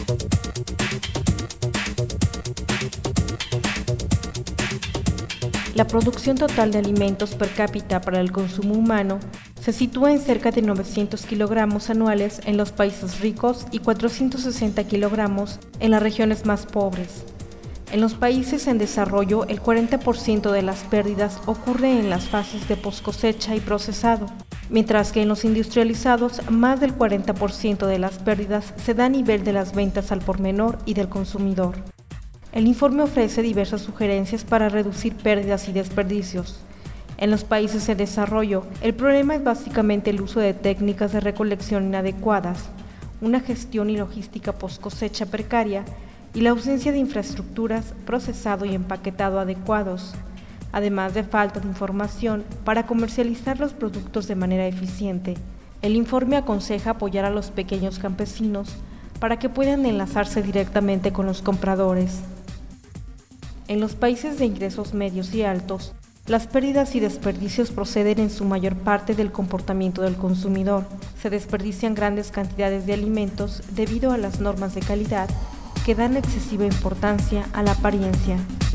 La producción total de alimentos per cápita para el consumo humano se sitúa en cerca de 900 kilogramos anuales en los países ricos y 460 kilogramos en las regiones más pobres. En los países en desarrollo, el 40% de las pérdidas ocurre en las fases de poscosecha y procesado, mientras que en los industrializados, más del 40% de las pérdidas se da a nivel de las ventas al por menor y del consumidor. El informe ofrece diversas sugerencias para reducir pérdidas y desperdicios. En los países en desarrollo, el problema es básicamente el uso de técnicas de recolección inadecuadas, una gestión y logística post-cosecha precaria y la ausencia de infraestructuras, procesado y empaquetado adecuados, además de falta de información para comercializar los productos de manera eficiente. El informe aconseja apoyar a los pequeños campesinos para que puedan enlazarse directamente con los compradores. En los países de ingresos medios y altos, las pérdidas y desperdicios proceden en su mayor parte del comportamiento del consumidor. Se desperdician grandes cantidades de alimentos debido a las normas de calidad que dan excesiva importancia a la apariencia.